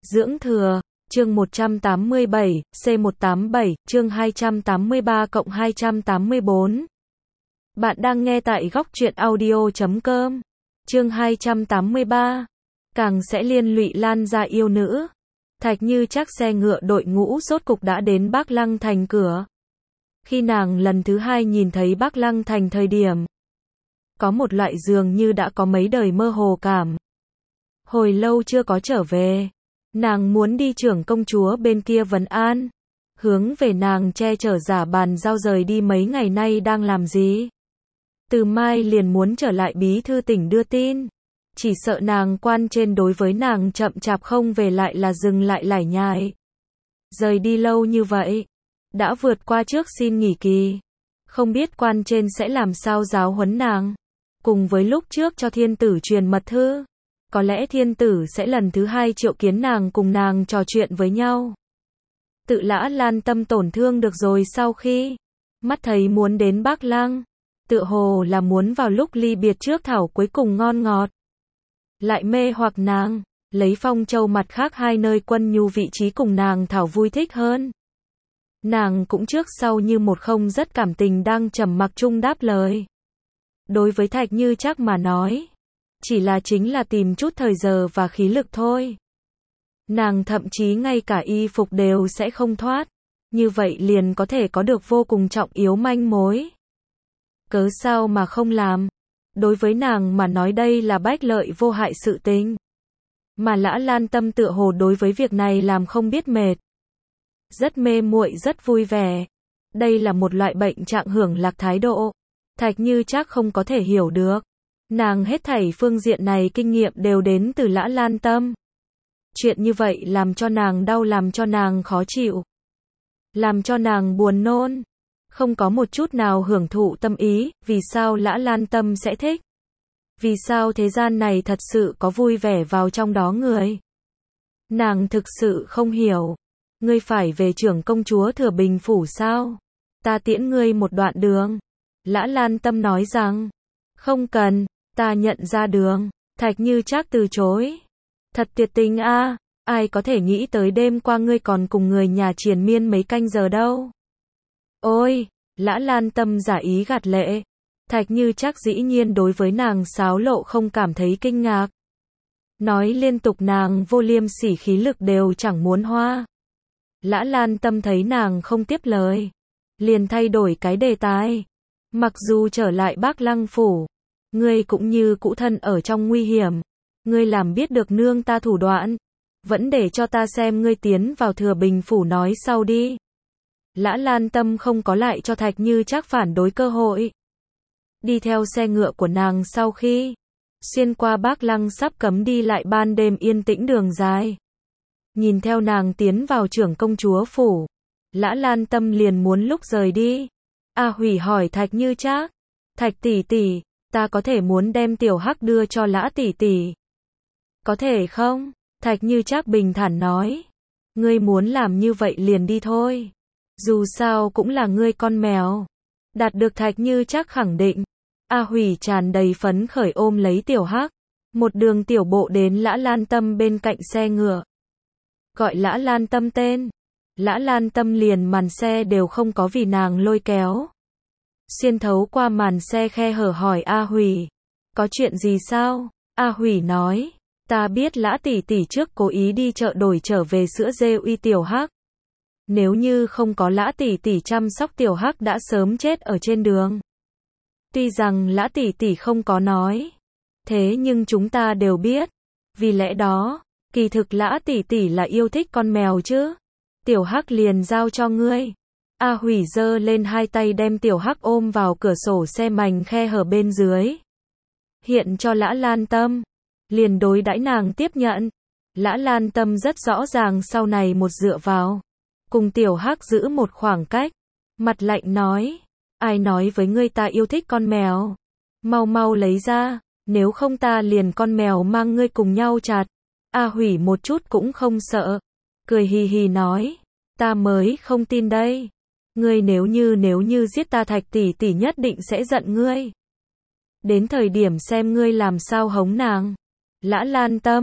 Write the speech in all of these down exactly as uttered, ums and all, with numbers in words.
Dưỡng thừa, chương một trăm tám mươi bảy, C một tám bảy, chương hai trăm tám mươi ba cộng hai trăm tám mươi bốn. Bạn đang nghe tại góc truyện audio chấm com. Chương hai trăm tám mươi ba. Càng sẽ liên lụy lan ra yêu nữ. Thạch Như Trác xe ngựa đội ngũ rốt cục đã đến Bác Lăng Thành cửa. Khi nàng lần thứ hai nhìn thấy Bác Lăng Thành thời điểm, có một loại dường như đã có mấy đời mơ hồ cảm. Hồi lâu chưa có trở về, nàng muốn đi trưởng công chúa bên kia vấn an, hướng về nàng che chở giả bàn giao rời đi mấy ngày nay đang làm gì. Từ mai liền muốn trở lại bí thư tỉnh đưa tin, chỉ sợ nàng quan trên đối với nàng chậm chạp không về lại là dừng lại lải nhải. Rời đi lâu như vậy, đã vượt qua trước xin nghỉ kỳ, không biết quan trên sẽ làm sao giáo huấn nàng. Cùng với lúc trước cho thiên tử truyền mật thư, có lẽ thiên tử sẽ lần thứ hai triệu kiến nàng cùng nàng trò chuyện với nhau. Tự Lã Lan tâm tổn thương được rồi sau khi mắt thấy muốn đến Bác Lăng, tựa hồ là muốn vào lúc ly biệt trước thảo cuối cùng ngon ngọt. Lại mê hoặc nàng, lấy Phong Châu mặt khác hai nơi quân nhu vị trí cùng nàng thảo vui thích hơn. Nàng cũng trước sau như một không rất cảm tình đang trầm mặc chung đáp lời. Đối với Thạch Như Trác mà nói, chỉ là chính là tìm chút thời giờ và khí lực thôi. Nàng thậm chí ngay cả y phục đều sẽ không thoát, như vậy liền có thể có được vô cùng trọng yếu manh mối. Cớ sao mà không làm? Đối với nàng mà nói đây là bách lợi vô hại sự tình. Mà Lã Lan tâm tựa hồ đối với việc này làm không biết mệt. Rất mê muội rất vui vẻ. Đây là một loại bệnh trạng hưởng lạc thái độ. Thạch Như Trác không có thể hiểu được. Nàng hết thảy phương diện này kinh nghiệm đều đến từ Lã Lan tâm. Chuyện như vậy làm cho nàng đau, làm cho nàng khó chịu, làm cho nàng buồn nôn, không có một chút nào hưởng thụ tâm ý. Vì sao Lã Lan tâm sẽ thích? Vì sao thế gian này thật sự có vui vẻ vào trong đó người? Nàng thực sự không hiểu. Ngươi phải về trưởng công chúa Thừa Bình phủ sao? Ta tiễn ngươi một đoạn đường. Lã Lan tâm nói rằng, không cần, ta nhận ra đường. Thạch Như Trác từ chối. Thật tuyệt tình a, à, ai có thể nghĩ tới đêm qua ngươi còn cùng người nhà triền miên mấy canh giờ đâu. Ôi, Lã Lan tâm giả ý gạt lệ. Thạch Như Trác dĩ nhiên đối với nàng xáo lộ không cảm thấy kinh ngạc. Nói liên tục nàng vô liêm sỉ khí lực đều chẳng muốn hoa. Lã Lan tâm thấy nàng không tiếp lời, liền thay đổi cái đề tài. Mặc dù trở lại Bác Lăng phủ, ngươi cũng như cũ thân ở trong nguy hiểm. Ngươi làm biết được nương ta thủ đoạn, vẫn để cho ta xem ngươi tiến vào Thừa Bình phủ nói sau đi. Lã Lan tâm không có lại cho Thạch Như Trác phản đối cơ hội. Đi theo xe ngựa của nàng sau khi xuyên qua Bác Lăng sắp cấm đi lại ban đêm yên tĩnh đường dài. Nhìn theo nàng tiến vào trưởng công chúa phủ, Lã Lan tâm liền muốn lúc rời đi. A Hủy hỏi Thạch Như Trác, Thạch tỷ tỷ, ta có thể muốn đem Tiểu Hắc đưa cho Lã tỷ tỷ. Có thể không? Thạch Như Trác bình thản nói, ngươi muốn làm như vậy liền đi thôi. Dù sao cũng là ngươi con mèo. Đạt được Thạch Như Trác khẳng định, A Hủy tràn đầy phấn khởi ôm lấy Tiểu Hắc, một đường tiểu bộ đến Lã Lan tâm bên cạnh xe ngựa. Gọi Lã Lan tâm tên, Lã Lan tâm liền màn xe đều không có vì nàng lôi kéo. Xuyên thấu qua màn xe khe hở hỏi A Hủy, có chuyện gì sao? A Hủy nói, ta biết Lã tỷ tỷ trước cố ý đi chợ đổi trở về sữa dê uy Tiểu Hắc. Nếu như không có Lã tỷ tỷ chăm sóc Tiểu Hắc đã sớm chết ở trên đường. Tuy rằng Lã tỷ tỷ không có nói, thế nhưng chúng ta đều biết. Vì lẽ đó, kỳ thực Lã tỷ tỷ là yêu thích con mèo chứ. Tiểu Hắc liền giao cho ngươi. A Hủy giơ lên hai tay đem Tiểu Hắc ôm vào cửa sổ xe mảnh khe hở bên dưới. Hiện cho Lã Lan tâm. Liền đối đãi nàng tiếp nhận. Lã Lan tâm rất rõ ràng sau này một dựa vào. Cùng Tiểu Hắc giữ một khoảng cách. Mặt lạnh nói. Ai nói với ngươi ta yêu thích con mèo? Mau mau lấy ra. Nếu không ta liền con mèo mang ngươi cùng nhau chặt. A Hủy một chút cũng không sợ. Cười hì hì nói. Ta mới không tin đây. Ngươi nếu như nếu như giết ta Thạch tỷ tỷ nhất định sẽ giận ngươi. Đến thời điểm xem ngươi làm sao hống nàng. Lã Lan tâm,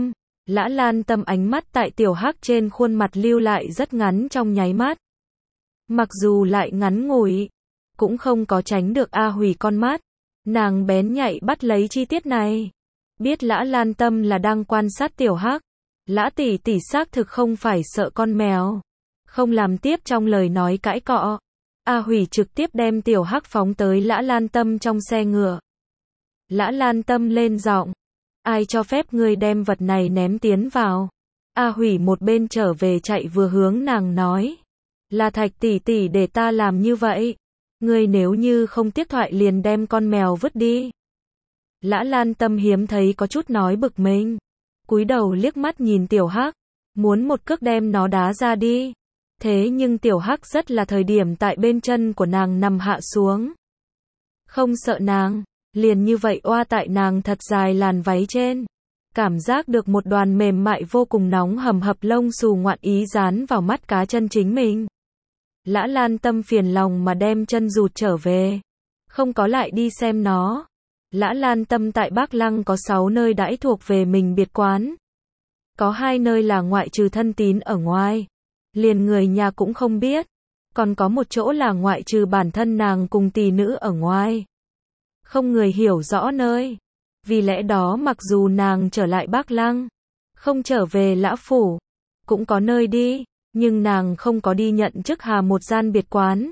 Lã Lan Tâm ánh mắt tại tiểu hắc trên khuôn mặt lưu lại rất ngắn trong nháy mắt. Mặc dù lại ngắn ngủi, cũng không có tránh được A Hủy con mắt. Nàng bén nhạy bắt lấy chi tiết này. Biết Lã Lan Tâm là đang quan sát tiểu hắc. Lã tỷ tỷ xác thực không phải sợ con mèo. Không làm tiếp trong lời nói cãi cọ. A Hủy trực tiếp đem tiểu hắc phóng tới Lã Lan Tâm trong xe ngựa. Lã Lan Tâm lên giọng. Ai cho phép ngươi đem vật này ném tiến vào? A Hủy một bên trở về chạy vừa hướng nàng nói. Là Thạch tỷ tỷ để ta làm như vậy. Ngươi nếu như không tiếc thoại liền đem con mèo vứt đi. Lã Lan Tâm hiếm thấy có chút nói bực mình. Cúi đầu liếc mắt nhìn tiểu hắc. Muốn một cước đem nó đá ra đi. Thế nhưng tiểu hắc rất là thời điểm tại bên chân của nàng nằm hạ xuống. Không sợ nàng. Liền như vậy oa tại nàng thật dài làn váy trên. Cảm giác được một đoàn mềm mại vô cùng nóng hầm hập lông xù ngoạn ý dán vào mắt cá chân chính mình. Lã Lan Tâm phiền lòng mà đem chân rụt trở về. Không có lại đi xem nó. Lã Lan Tâm tại Bắc Lăng có sáu nơi đãi thuộc về mình biệt quán. Có hai nơi là ngoại trừ thân tín ở ngoài. Liền người nhà cũng không biết. Còn có một chỗ là ngoại trừ bản thân nàng cùng tỷ nữ ở ngoài. Không người hiểu rõ nơi. Vì lẽ đó mặc dù nàng trở lại Bắc Lăng, không trở về Lã Phủ, cũng có nơi đi, nhưng nàng không có đi nhận chức hà một gian biệt quán,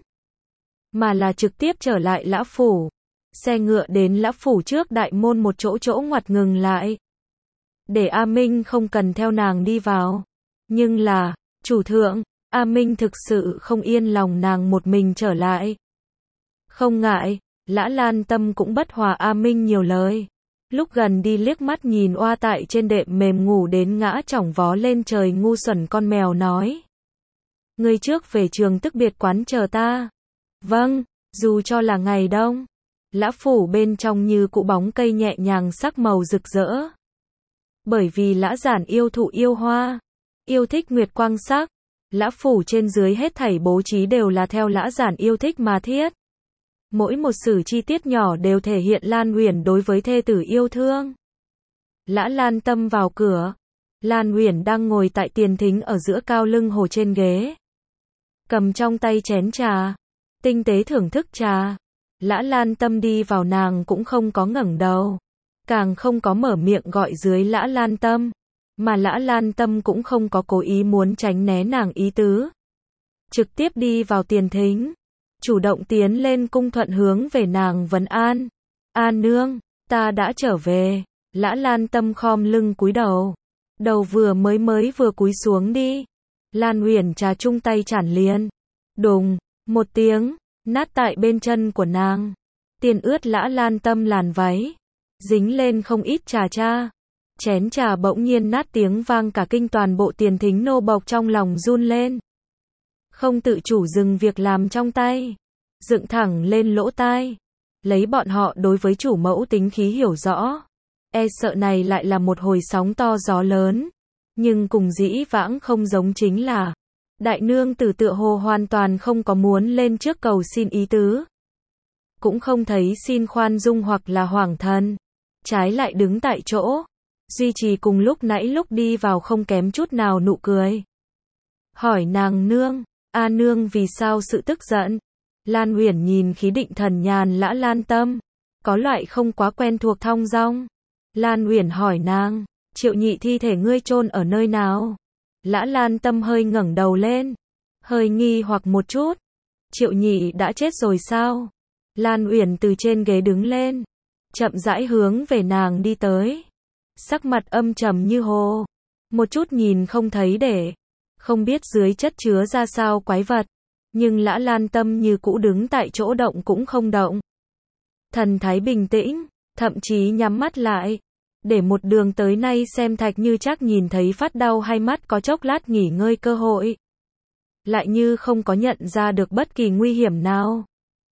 mà là trực tiếp trở lại Lã Phủ. Xe ngựa đến Lã Phủ trước đại môn một chỗ chỗ ngoặt ngừng lại. Để A Minh không cần theo nàng đi vào. Nhưng là, chủ thượng, A Minh thực sự không yên lòng nàng một mình trở lại. Không ngại. Lã Lan Tâm cũng bất hòa A Minh nhiều lời. Lúc gần đi liếc mắt nhìn oa tại trên đệm mềm ngủ đến ngã chỏng vó lên trời ngu xuẩn con mèo nói. Ngươi trước về trường tức biệt quán chờ ta. Vâng, dù cho là ngày đông. Lã Phủ bên trong như cụ bóng cây nhẹ nhàng sắc màu rực rỡ. Bởi vì Lã Giản yêu thụ yêu hoa, yêu thích nguyệt quang sắc. Lã Phủ trên dưới hết thảy bố trí đều là theo Lã Giản yêu thích mà thiết. Mỗi một sự chi tiết nhỏ đều thể hiện Lan Uyển đối với thê tử yêu thương. Lã Lan Tâm vào cửa. Lan Uyển đang ngồi tại tiền thính ở giữa cao lưng hồ trên ghế. Cầm trong tay chén trà. Tinh tế thưởng thức trà. Lã Lan Tâm đi vào nàng cũng không có ngẩng đầu. Càng không có mở miệng gọi dưới Lã Lan Tâm. Mà Lã Lan Tâm cũng không có cố ý muốn tránh né nàng ý tứ. Trực tiếp đi vào tiền thính. Chủ động tiến lên cung thuận hướng về nàng vấn an. An nương, ta đã trở về. Lã Lan Tâm khom lưng cúi đầu. Đầu vừa mới mới vừa cúi xuống đi. Lan Uyển trà chung tay chản liền. Đùng, một tiếng, nát tại bên chân của nàng. Tiền ướt Lã Lan Tâm làn váy. Dính lên không ít trà cha. Chén trà bỗng nhiên nát tiếng vang cả kinh toàn bộ tiền thính nô bộc trong lòng run lên. Không tự chủ dừng việc làm trong tay. Dựng thẳng lên lỗ tai. Lấy bọn họ đối với chủ mẫu tính khí hiểu rõ. E sợ này lại là một hồi sóng to gió lớn. Nhưng cùng dĩ vãng không giống chính là. Đại nương tử tựa hồ hoàn toàn không có muốn lên trước cầu xin ý tứ. Cũng không thấy xin khoan dung hoặc là hoảng thân. Trái lại đứng tại chỗ. Duy trì cùng lúc nãy lúc đi vào không kém chút nào nụ cười. Hỏi nàng nương. A nương vì sao sự tức giận? Lan Uyển nhìn khí định thần nhàn Lã Lan Tâm. Có loại không quá quen thuộc thong dong. Lan Uyển hỏi nàng. Triệu nhị thi thể ngươi chôn ở nơi nào? Lã Lan Tâm hơi ngẩng đầu lên. Hơi nghi hoặc một chút. Triệu nhị đã chết rồi sao? Lan Uyển từ trên ghế đứng lên. Chậm rãi hướng về nàng đi tới. Sắc mặt âm trầm như hồ. Một chút nhìn không thấy để. Không biết dưới chất chứa ra sao quái vật. Nhưng Lã Lan Tâm như cũ đứng tại chỗ động cũng không động. Thần thái bình tĩnh, thậm chí nhắm mắt lại. Để một đường tới nay xem Thạch Như Trác nhìn thấy phát đau hay mắt có chốc lát nghỉ ngơi cơ hội. Lại như không có nhận ra được bất kỳ nguy hiểm nào.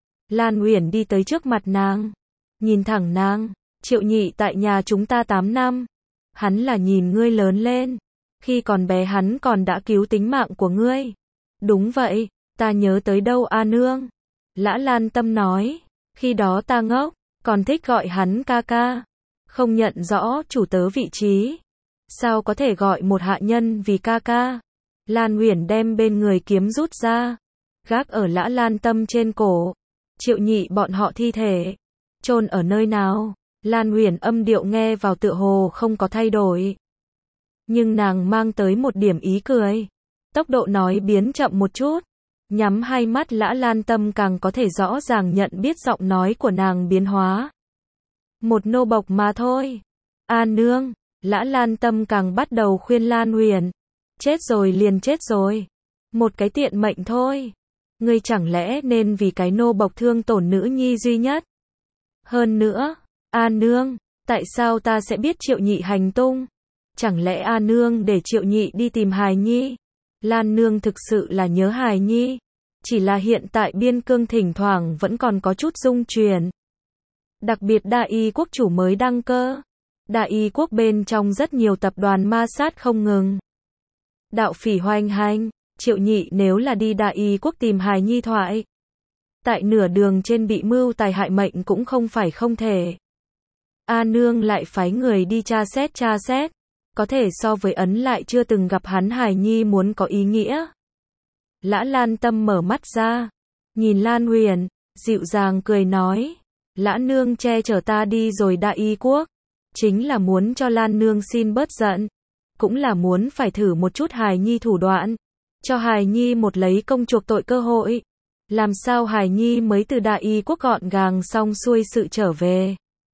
Lan Uyển đi tới trước mặt nàng. Nhìn thẳng nàng. Triệu nhị tại nhà chúng ta tám năm. Hắn là nhìn ngươi lớn lên. Khi còn bé hắn còn đã cứu tính mạng của ngươi. Đúng vậy, ta nhớ tới đâu a nương. Lã Lan Tâm nói. Khi đó ta ngốc, còn thích gọi hắn ca ca. Không nhận rõ chủ tớ vị trí. Sao có thể gọi một hạ nhân vì ca ca? Lan Uyển đem bên người kiếm rút ra, gác ở Lã Lan Tâm trên cổ. Triệu Nhị bọn họ thi thể chôn ở nơi nào? Lan Uyển âm điệu nghe vào tựa hồ không có thay đổi, nhưng nàng mang tới một điểm ý cười. Tốc độ nói biến chậm một chút, nhắm hai mắt Lã Lan Tâm càng có thể rõ ràng nhận biết giọng nói của nàng biến hóa. Một nô bộc mà thôi. A nương, Lã Lan Tâm càng bắt đầu khuyên Lan Uyển. Chết rồi liền chết rồi. Một cái tiện mệnh thôi. Ngươi chẳng lẽ nên vì cái nô bộc thương tổn nữ nhi duy nhất? Hơn nữa, A nương, tại sao ta sẽ biết Triệu Nhị hành tung? Chẳng lẽ A nương để Triệu Nhị đi tìm hài nhi? Lan nương thực sự là nhớ hài nhi. Chỉ là hiện tại biên cương thỉnh thoảng vẫn còn có chút rung chuyển. Đặc biệt Đa Y quốc chủ mới đăng cơ. Đa Y quốc bên trong rất nhiều tập đoàn ma sát không ngừng. Đạo phỉ hoành hành, Triệu Nhị nếu là đi Đa Y quốc tìm hài nhi thoại. Tại nửa đường trên bị mưu tài hại mệnh cũng không phải không thể. A nương lại phái người đi tra xét tra xét. Có thể so với ấn lại chưa từng gặp hắn hài nhi muốn có ý nghĩa. Lã Lan Tâm mở mắt ra, nhìn Lan Uyển, dịu dàng cười nói. Lã nương che chở ta đi rồi Đa Y quốc. Chính là muốn cho Lan nương xin bớt giận. Cũng là muốn phải thử một chút hài nhi thủ đoạn. Cho hài nhi một lấy công chuộc tội cơ hội. Làm sao hài nhi mới từ Đa Y quốc gọn gàng xong xuôi sự trở về.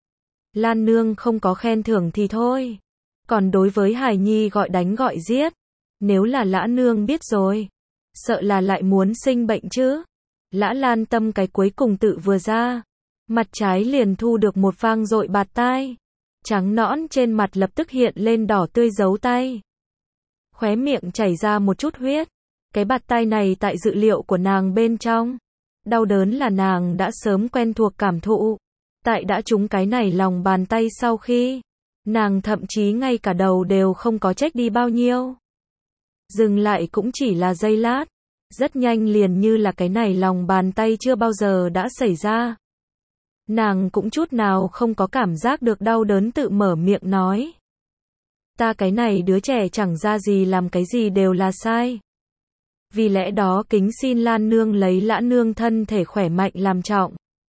Lan nương không có khen thưởng thì thôi. Còn đối với hài nhi gọi đánh gọi giết. Nếu là Lã nương biết rồi. Sợ là lại muốn sinh bệnh chứ. Lã Lan Tâm cái cuối cùng tự vừa ra. Mặt trái liền thu được một vang dội bạt tai. Trắng nõn trên mặt lập tức hiện lên đỏ tươi dấu tay. Khóe miệng chảy ra một chút huyết. Cái bạt tai này tại dự liệu của nàng bên trong. Đau đớn là nàng đã sớm quen thuộc cảm thụ. Tại đã trúng cái này lòng bàn tay sau khi. Nàng thậm chí ngay cả đầu đều không có trách đi bao nhiêu. Dừng lại cũng chỉ là giây lát. Rất nhanh liền như là cái này lòng bàn tay chưa bao giờ đã xảy ra. Nàng cũng chút nào không có cảm giác được đau đớn tự mở miệng nói. Ta cái này đứa trẻ chẳng ra gì làm cái gì đều là sai. Vì lẽ đó kính xin Lan nương lấy Lã nương thân thể khỏe mạnh làm trọng.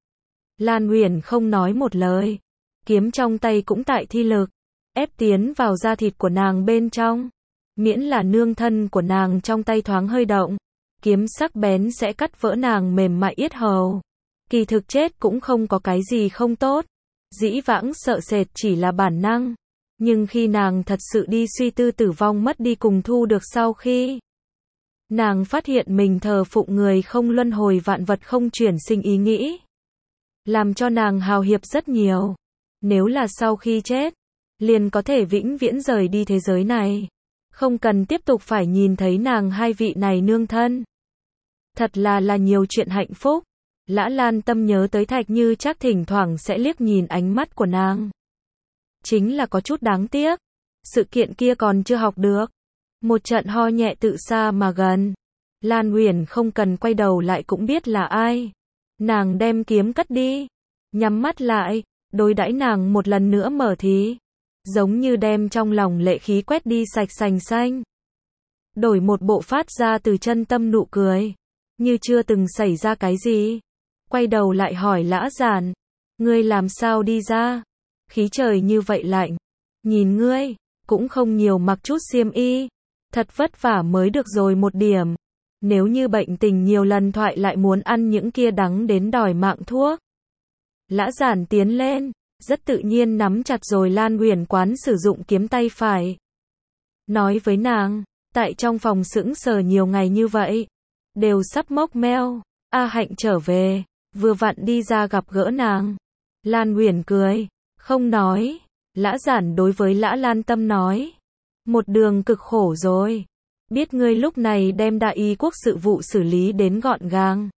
Lan Uyển không nói một lời. Kiếm trong tay cũng tại thi lực. Ép tiến vào da thịt của nàng bên trong. Miễn là nương thân của nàng trong tay thoáng hơi động. Kiếm sắc bén sẽ cắt vỡ nàng mềm mại yết hầu. Kỳ thực chết cũng không có cái gì không tốt. Dĩ vãng sợ sệt chỉ là bản năng. Nhưng khi nàng thật sự đi suy tư tử vong mất đi cùng thu được sau khi. Nàng phát hiện mình thờ phụng người không luân hồi vạn vật không chuyển sinh ý nghĩ. Làm cho nàng hào hiệp rất nhiều. Nếu là sau khi chết, liền có thể vĩnh viễn rời đi thế giới này. Không cần tiếp tục phải nhìn thấy nàng hai vị này nương thân. Thật là là nhiều chuyện hạnh phúc. Lã Lan Tâm nhớ tới Thạch Như Trác thỉnh thoảng sẽ liếc nhìn ánh mắt của nàng. Chính là có chút đáng tiếc. Sự kiện kia còn chưa học được. Một trận ho nhẹ tự xa mà gần. Lan Uyển không cần quay đầu lại cũng biết là ai. Nàng đem kiếm cất đi. Nhắm mắt lại. Đối đãi nàng một lần nữa mở thí. Giống như đem trong lòng lệ khí quét đi sạch sành xanh. Đổi một bộ phát ra từ chân tâm nụ cười. Như chưa từng xảy ra cái gì. Quay đầu lại hỏi Lã Giản. Ngươi làm sao đi ra? Khí trời như vậy lạnh. Nhìn ngươi, cũng không nhiều mặc chút xiêm y. Thật vất vả mới được rồi một điểm. Nếu như bệnh tình nhiều lần thoại lại muốn ăn những kia đắng đến đòi mạng thuốc. Lã Giản tiến lên, rất tự nhiên nắm chặt rồi Lan Uyển quán sử dụng kiếm tay phải. Nói với nàng, tại trong phòng sững sờ nhiều ngày như vậy. Đều sắp mốc meo. A Hạnh trở về, vừa vặn đi ra gặp gỡ nàng. Lan Uyển cười, không nói. Lã Giản đối với Lã Lan Tâm nói. Một đường cực khổ rồi. Biết ngươi lúc này đem Đa Y quốc sự vụ xử lý đến gọn gàng.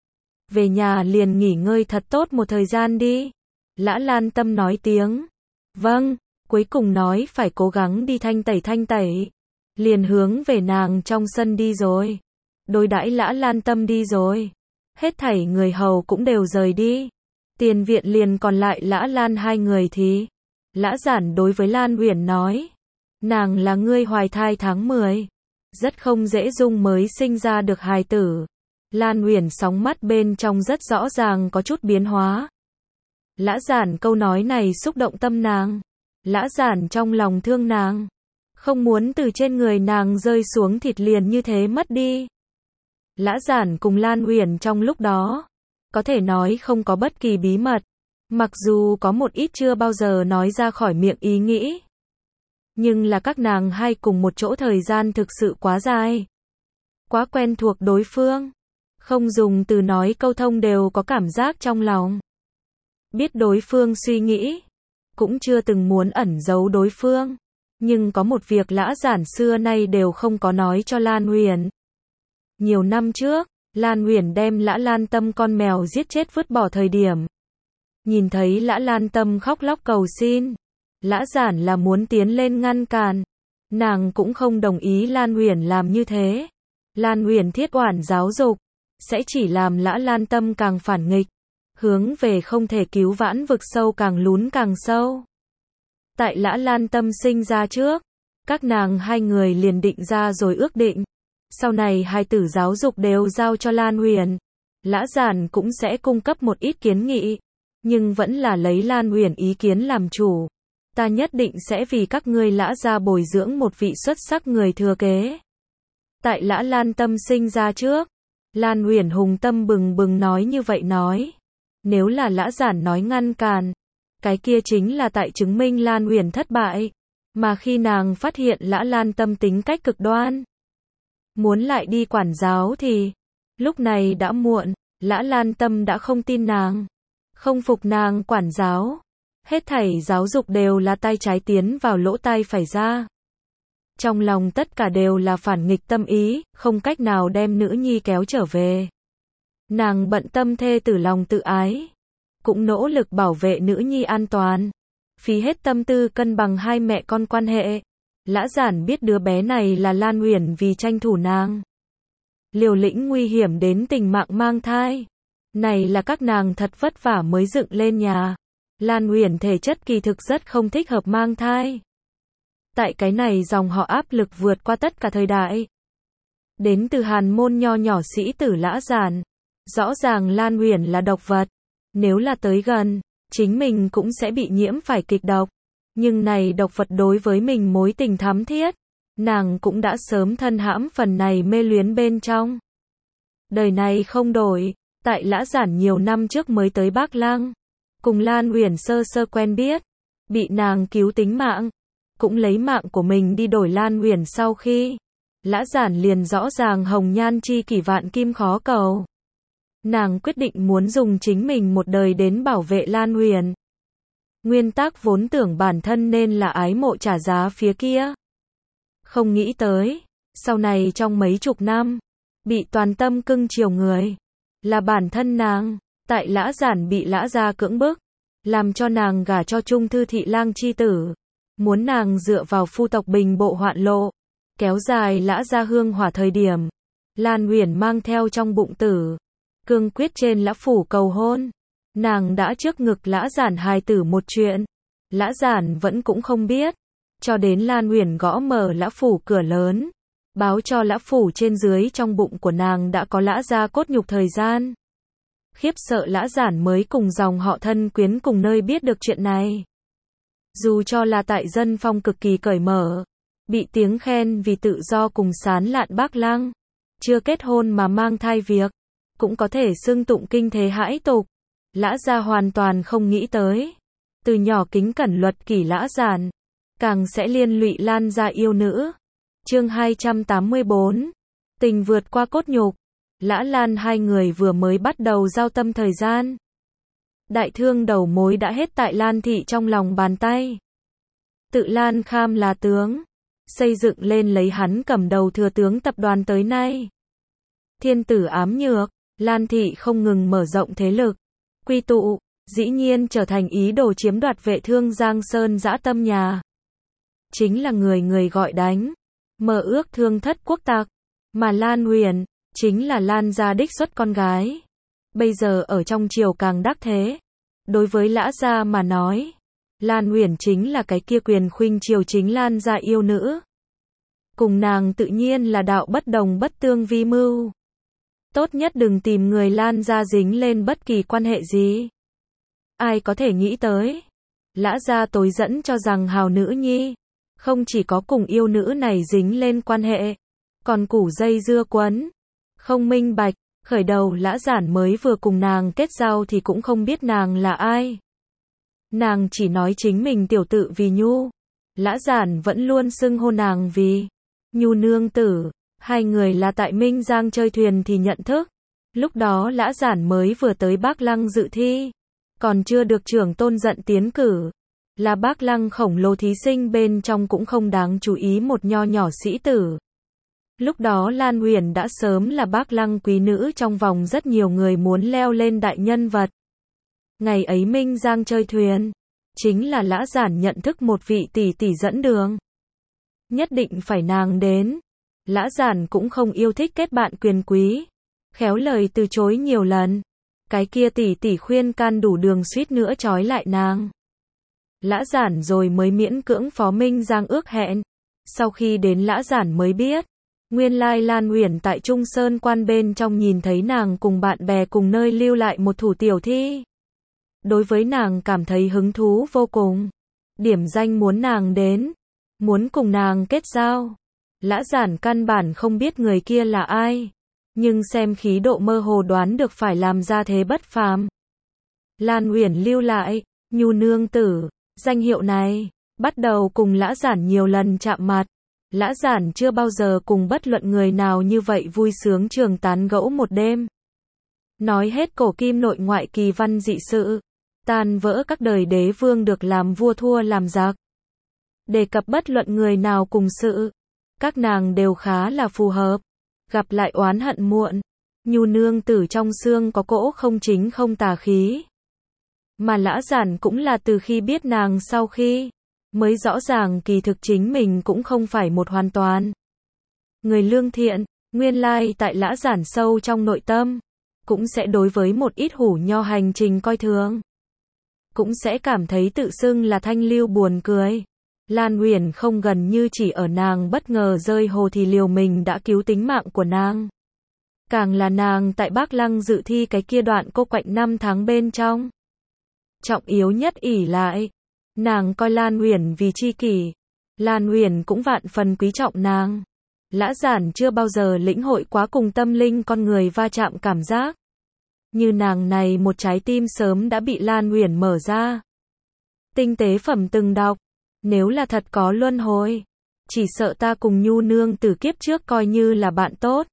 Về nhà liền nghỉ ngơi thật tốt một thời gian đi. Lã Lan Tâm nói tiếng. Vâng, cuối cùng nói phải cố gắng đi thanh tẩy thanh tẩy. Liền hướng về nàng trong sân đi rồi. Đối đãi Lã Lan Tâm đi rồi. Hết thảy người hầu cũng đều rời đi. Tiền viện liền còn lại Lã Lan hai người thì. Lã Giản đối với Lan Uyển nói. Nàng là ngươi hoài thai tháng mười. Rất không dễ dung mới sinh ra được hài tử. Lan Uyển sóng mắt bên trong rất rõ ràng có chút biến hóa. Lã Giản câu nói này xúc động tâm nàng. Lã Giản trong lòng thương nàng. Không muốn từ trên người nàng rơi xuống thịt liền như thế mất đi. Lã Giản cùng Lan Uyển trong lúc đó, có thể nói không có bất kỳ bí mật. Mặc dù có một ít chưa bao giờ nói ra khỏi miệng ý nghĩ. Nhưng là các nàng hai cùng một chỗ thời gian thực sự quá dài. Quá quen thuộc đối phương. Không dùng từ nói câu thông đều có cảm giác trong lòng. Biết đối phương suy nghĩ. Cũng chưa từng muốn ẩn giấu đối phương. Nhưng có một việc Lã Giản xưa nay đều không có nói cho Lan Uyển. Nhiều năm trước, Lan Uyển đem Lã Lan Tâm con mèo giết chết vứt bỏ thời điểm. Nhìn thấy Lã Lan Tâm khóc lóc cầu xin. Lã Giản là muốn tiến lên ngăn cản. Nàng cũng không đồng ý Lan Uyển làm như thế. Lan Uyển thiết oản giáo dục. Sẽ chỉ làm Lã Lan Tâm càng phản nghịch. Hướng về không thể cứu vãn vực sâu càng lún càng sâu. Tại Lã Lan Tâm sinh ra trước. Các nàng hai người liền định ra rồi ước định. Sau này hai tử giáo dục đều giao cho Lan Uyển. Lã Giản cũng sẽ cung cấp một ít kiến nghị. Nhưng vẫn là lấy Lan Uyển ý kiến làm chủ. Ta nhất định sẽ vì các ngươi Lã gia bồi dưỡng một vị xuất sắc người thừa kế. Tại Lã Lan Tâm sinh ra trước. Lan Uyển hùng tâm bừng bừng nói như vậy nói. Nếu là Lã Giản nói ngăn cản. Cái kia chính là tại chứng minh Lan Uyển thất bại. Mà khi nàng phát hiện Lã Lan Tâm tính cách cực đoan. Muốn lại đi quản giáo thì. Lúc này đã muộn. Lã Lan Tâm đã không tin nàng. Không phục nàng quản giáo. Hết thảy giáo dục đều là tay trái tiến vào lỗ tai phải ra. Trong lòng tất cả đều là phản nghịch tâm ý, không cách nào đem nữ nhi kéo trở về. Nàng bận tâm thê tử lòng tự ái. Cũng nỗ lực bảo vệ nữ nhi an toàn. Phí hết tâm tư cân bằng hai mẹ con quan hệ. Lã Giản biết đứa bé này là Lan Uyển vì tranh thủ nàng. Liều lĩnh nguy hiểm đến tình mạng mang thai. Này là các nàng thật vất vả mới dựng lên nhà. Lan Uyển thể chất kỳ thực rất không thích hợp mang thai. Tại cái này dòng họ áp lực vượt qua tất cả thời đại. Đến từ hàn môn nho nhỏ sĩ tử Lã Giản. Rõ ràng Lan Uyển là độc vật. Nếu là tới gần, chính mình cũng sẽ bị nhiễm phải kịch độc. Nhưng này độc vật đối với mình mối tình thắm thiết. Nàng cũng đã sớm thân hãm phần này mê luyến bên trong. Đời này không đổi. Tại Lã Giản nhiều năm trước mới tới Bắc Lăng. Cùng Lan Uyển sơ sơ quen biết. Bị nàng cứu tính mạng. Cũng lấy mạng của mình đi đổi Lan Uyển sau khi. Lã Giản liền rõ ràng hồng nhan chi kỷ vạn kim khó cầu. Nàng quyết định muốn dùng chính mình một đời đến bảo vệ Lan Uyển. Nguyên tắc vốn tưởng bản thân nên là ái mộ trả giá phía kia. Không nghĩ tới. Sau này trong mấy chục năm. Bị toàn tâm cưng chiều người. Là bản thân nàng. Tại Lã Giản bị Lã gia cưỡng bức. Làm cho nàng gả cho Trung Thư Thị Lang chi tử. Muốn nàng dựa vào phu tộc bình bộ hoạn lộ. Kéo dài Lã gia hương hỏa thời điểm. Lan Uyển mang theo trong bụng tử. Cương quyết trên Lã phủ cầu hôn. Nàng đã trước ngực Lã Giản hài tử một chuyện. Lã Giản vẫn cũng không biết. Cho đến Lan Uyển gõ mở Lã phủ cửa lớn. Báo cho Lã phủ trên dưới trong bụng của nàng đã có Lã gia cốt nhục thời gian. Khiếp sợ Lã Giản mới cùng dòng họ thân quyến cùng nơi biết được chuyện này. Dù cho là tại dân phong cực kỳ cởi mở. Bị tiếng khen vì tự do cùng sán lạn Bắc Lăng. Chưa kết hôn mà mang thai việc. Cũng có thể xưng tụng kinh thế hãi tục. Lã gia hoàn toàn không nghĩ tới. Từ nhỏ kính cẩn luật kỷ Lã Giản. Càng sẽ liên lụy Lan gia yêu nữ. Chương hai trăm tám mươi bốn. Tình vượt qua cốt nhục. Lã Lan hai người vừa mới bắt đầu giao tâm thời gian. Đại thương đầu mối đã hết tại Lan thị trong lòng bàn tay. Tự Lan Kham là tướng. Xây dựng lên lấy hắn cầm đầu thừa tướng tập đoàn tới nay. Thiên tử ám nhược. Lan thị không ngừng mở rộng thế lực. Quy tụ. Dĩ nhiên trở thành ý đồ chiếm đoạt Vệ Thương Giang Sơn dã tâm nhà. Chính là người người gọi đánh. Mơ ước thương thất quốc tặc. Mà Lan Uyển. Chính là Lan gia đích xuất con gái. Bây giờ ở trong triều càng đắc thế. Đối với Lã gia mà nói. Lan Uyển chính là cái kia quyền khuynh triều chính Lan gia yêu nữ. Cùng nàng tự nhiên là đạo bất đồng bất tương vi mưu. Tốt nhất đừng tìm người Lan gia dính lên bất kỳ quan hệ gì. Ai có thể nghĩ tới. Lã gia tối dẫn cho rằng hào nữ nhi. Không chỉ có cùng yêu nữ này dính lên quan hệ. Còn củ dây dưa quấn. Không minh bạch. Khởi đầu Lã Giản mới vừa cùng nàng kết giao thì cũng không biết nàng là ai. Nàng chỉ nói chính mình tiểu tự vì Nhu. Lã Giản vẫn luôn xưng hô nàng vì Nhu nương tử. Hai người là tại Minh Giang chơi thuyền thì nhận thức. Lúc đó Lã Giản mới vừa tới Bác Lăng dự thi. Còn chưa được trưởng tôn giận tiến cử. Là Bác Lăng khổng lồ thí sinh bên trong cũng không đáng chú ý một nho nhỏ sĩ tử. Lúc đó Lan Uyển đã sớm là Bác Lăng quý nữ trong vòng rất nhiều người muốn leo lên đại nhân vật. Ngày ấy Minh Giang chơi thuyền. Chính là Lã Giản nhận thức một vị tỷ tỷ dẫn đường. Nhất định phải nàng đến. Lã Giản cũng không yêu thích kết bạn quyền quý. Khéo lời từ chối nhiều lần. Cái kia tỷ tỷ khuyên can đủ đường suýt nữa trói lại nàng. Lã Giản rồi mới miễn cưỡng phó Minh Giang ước hẹn. Sau khi đến Lã Giản mới biết. Nguyên lai Lan Uyển tại Trung Sơn quan bên trong nhìn thấy nàng cùng bạn bè cùng nơi lưu lại một thủ tiểu thi. Đối với nàng cảm thấy hứng thú vô cùng. Điểm danh muốn nàng đến. Muốn cùng nàng kết giao. Lã Giản căn bản không biết người kia là ai. Nhưng xem khí độ mơ hồ đoán được phải làm ra thế bất phàm. Lan Uyển lưu lại, Nhu nương tử, danh hiệu này, bắt đầu cùng Lã Giản nhiều lần chạm mặt. Lã Giản chưa bao giờ cùng bất luận người nào như vậy vui sướng trường tán gẫu một đêm. Nói hết cổ kim nội ngoại kỳ văn dị sự. Tan vỡ các đời đế vương được làm vua thua làm giặc. Đề cập bất luận người nào cùng sự. Các nàng đều khá là phù hợp. Gặp lại oán hận muộn. Nhu nương tử trong xương có cỗ không chính không tà khí. Mà Lã Giản cũng là từ khi biết nàng sau khi. Mới rõ ràng kỳ thực chính mình cũng không phải một hoàn toàn. Người lương thiện, nguyên lai tại Lã Giản sâu trong nội tâm. Cũng sẽ đối với một ít hủ nho hành trình coi thường. Cũng sẽ cảm thấy tự xưng là thanh lưu buồn cười. Lan Uyển không gần như chỉ ở nàng bất ngờ rơi hồ thì liều mình đã cứu tính mạng của nàng. Càng là nàng tại Bác Lăng dự thi cái kia đoạn cô quạnh năm tháng bên trong. Trọng yếu nhất ỷ lại. Nàng coi Lan Uyển vì tri kỷ. Lan Uyển cũng vạn phần quý trọng nàng. Lã Giản chưa bao giờ lĩnh hội quá cùng tâm linh con người va chạm cảm giác. Như nàng này một trái tim sớm đã bị Lan Uyển mở ra. Tinh tế phẩm từng đọc. Nếu là thật có luân hồi. Chỉ sợ ta cùng Nhu nương từ kiếp trước coi như là bạn tốt.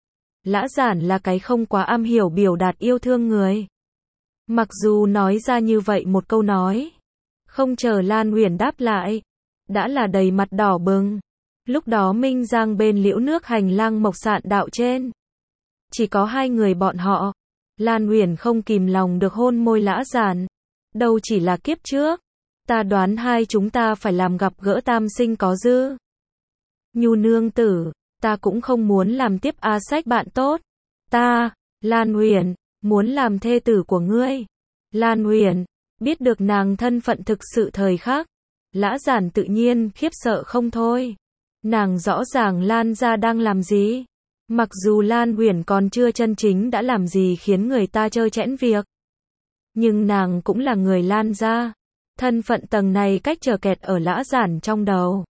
Lã Giản là cái không quá am hiểu biểu đạt yêu thương người. Mặc dù nói ra như vậy một câu nói. Không chờ Lan Uyển đáp lại. Đã là đầy mặt đỏ bừng. Lúc đó Minh Giang bên liễu nước hành lang mộc sạn đạo trên. Chỉ có hai người bọn họ. Lan Uyển không kìm lòng được hôn môi Lã Giản. Đâu chỉ là kiếp trước. Ta đoán hai chúng ta phải làm gặp gỡ tam sinh có dư. Nhu nương tử, ta cũng không muốn làm tiếp A Sách bạn tốt. Ta, Lan Uyển, muốn làm thê tử của ngươi. Lan Uyển, biết được nàng thân phận thực sự thời khắc. Lã Giản tự nhiên khiếp sợ không thôi. Nàng rõ ràng Lan gia đang làm gì. Mặc dù Lan Uyển còn chưa chân chính đã làm gì khiến người ta trơ trẽn việc. Nhưng nàng cũng là người Lan gia. Thân phận tầng này cách trở kẹt ở Lã Giản trong đầu.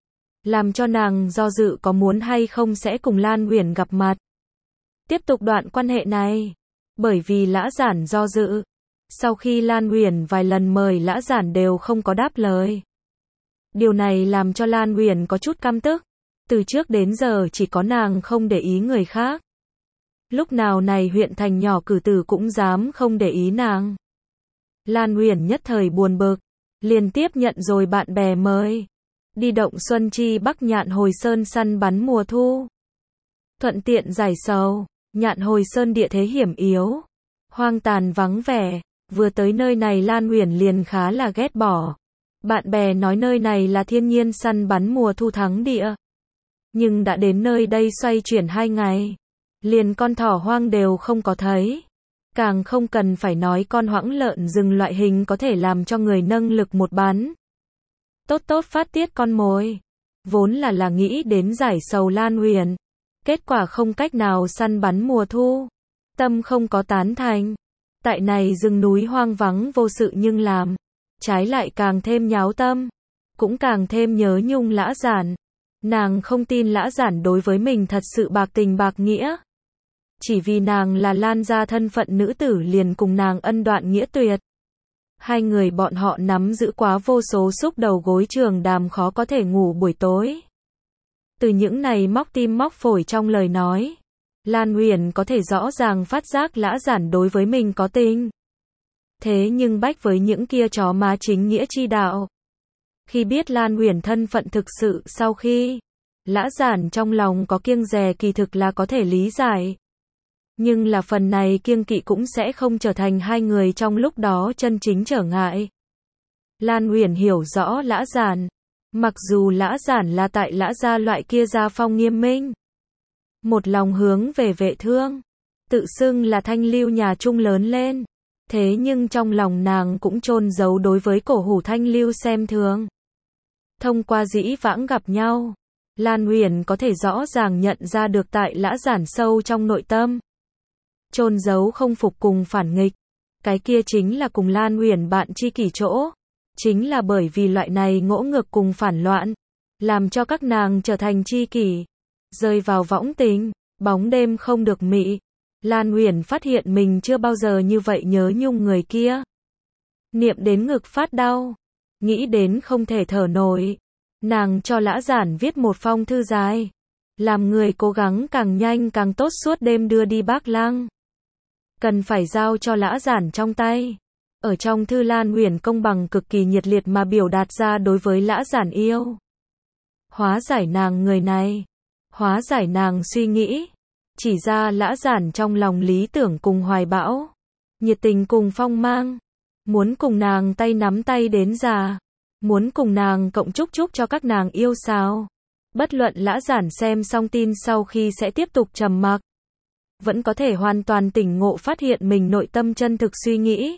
Làm cho nàng do dự có muốn hay không sẽ cùng Lan Uyển gặp mặt. Tiếp tục đoạn quan hệ này. Bởi vì Lã Giản do dự. Sau khi Lan Uyển vài lần mời Lã Giản đều không có đáp lời. Điều này làm cho Lan Uyển có chút căm tức. Từ trước đến giờ chỉ có nàng không để ý người khác. Lúc nào này huyện thành nhỏ cử tử cũng dám không để ý nàng. Lan Uyển nhất thời buồn bực, liền tiếp nhận rồi bạn bè mời. Đi động xuân chi Bắc Nhạn Hồi Sơn săn bắn mùa thu. Thuận tiện giải sầu, Nhạn Hồi Sơn địa thế hiểm yếu. Hoang tàn vắng vẻ, vừa tới nơi này Lan Uyển liền khá là ghét bỏ. Bạn bè nói nơi này là thiên nhiên săn bắn mùa thu thắng địa. Nhưng đã đến nơi đây xoay chuyển hai ngày. Liền con thỏ hoang đều không có thấy. Càng không cần phải nói con hoãng lợn rừng loại hình có thể làm cho người nâng lực một bắn. Tốt tốt phát tiết con mồi. Vốn là là nghĩ đến giải sầu Lan Huyền. Kết quả không cách nào săn bắn mùa thu. Tâm không có tán thành. Tại này rừng núi hoang vắng vô sự nhưng làm. Trái lại càng thêm nháo tâm. Cũng càng thêm nhớ nhung Lã Giản. Nàng không tin Lã Giản đối với mình thật sự bạc tình bạc nghĩa. Chỉ vì nàng là Lan gia thân phận nữ tử liền cùng nàng ân đoạn nghĩa tuyệt. Hai người bọn họ nắm giữ quá vô số xúc đầu gối trường đàm khó có thể ngủ buổi tối. Từ những này móc tim móc phổi trong lời nói, Lan Huyền có thể rõ ràng phát giác Lã Giản đối với mình có tình. Thế nhưng bách với những kia chó má chính nghĩa chi đạo. Khi biết Lan Huyền thân phận thực sự sau khi, Lã Giản trong lòng có kiêng dè kỳ thực là có thể lý giải. Nhưng là phần này kiêng kỵ cũng sẽ không trở thành hai người trong lúc đó chân chính trở ngại. Lan Huyền hiểu rõ Lã Giản. Mặc dù Lã Giản là tại Lã gia loại kia gia phong nghiêm minh. Một lòng hướng về vệ thương. Tự xưng là thanh lưu nhà Trung lớn lên. Thế nhưng trong lòng nàng cũng chôn giấu đối với cổ hủ thanh lưu xem thường. Thông qua dĩ vãng gặp nhau, Lan Huyền có thể rõ ràng nhận ra được tại Lã Giản sâu trong nội tâm. Chôn giấu không phục cùng phản nghịch. Cái kia chính là cùng Lan Huyền bạn tri kỷ chỗ. Chính là bởi vì loại này ngỗ ngược cùng phản loạn. Làm cho các nàng trở thành tri kỷ. Rơi vào võng tình. Bóng đêm không được mị. Lan Huyền phát hiện mình chưa bao giờ như vậy nhớ nhung người kia. Niệm đến ngực phát đau. Nghĩ đến không thể thở nổi. Nàng cho Lã Giản viết một phong thư dài. Làm người cố gắng càng nhanh càng tốt suốt đêm đưa đi Bác Lăng. Cần phải giao cho Lã Giản trong tay. Ở trong thư Lan Huyền công bằng cực kỳ nhiệt liệt mà biểu đạt ra đối với Lã Giản yêu. Hóa giải nàng người này. Hóa giải nàng suy nghĩ. Chỉ ra Lã Giản trong lòng lý tưởng cùng hoài bão. Nhiệt tình cùng phong mang. Muốn cùng nàng tay nắm tay đến già. Muốn cùng nàng cộng chúc chúc cho các nàng yêu sao. Bất luận Lã Giản xem xong tin sau khi sẽ tiếp tục trầm mặc. Vẫn có thể hoàn toàn tỉnh ngộ phát hiện mình nội tâm chân thực suy nghĩ.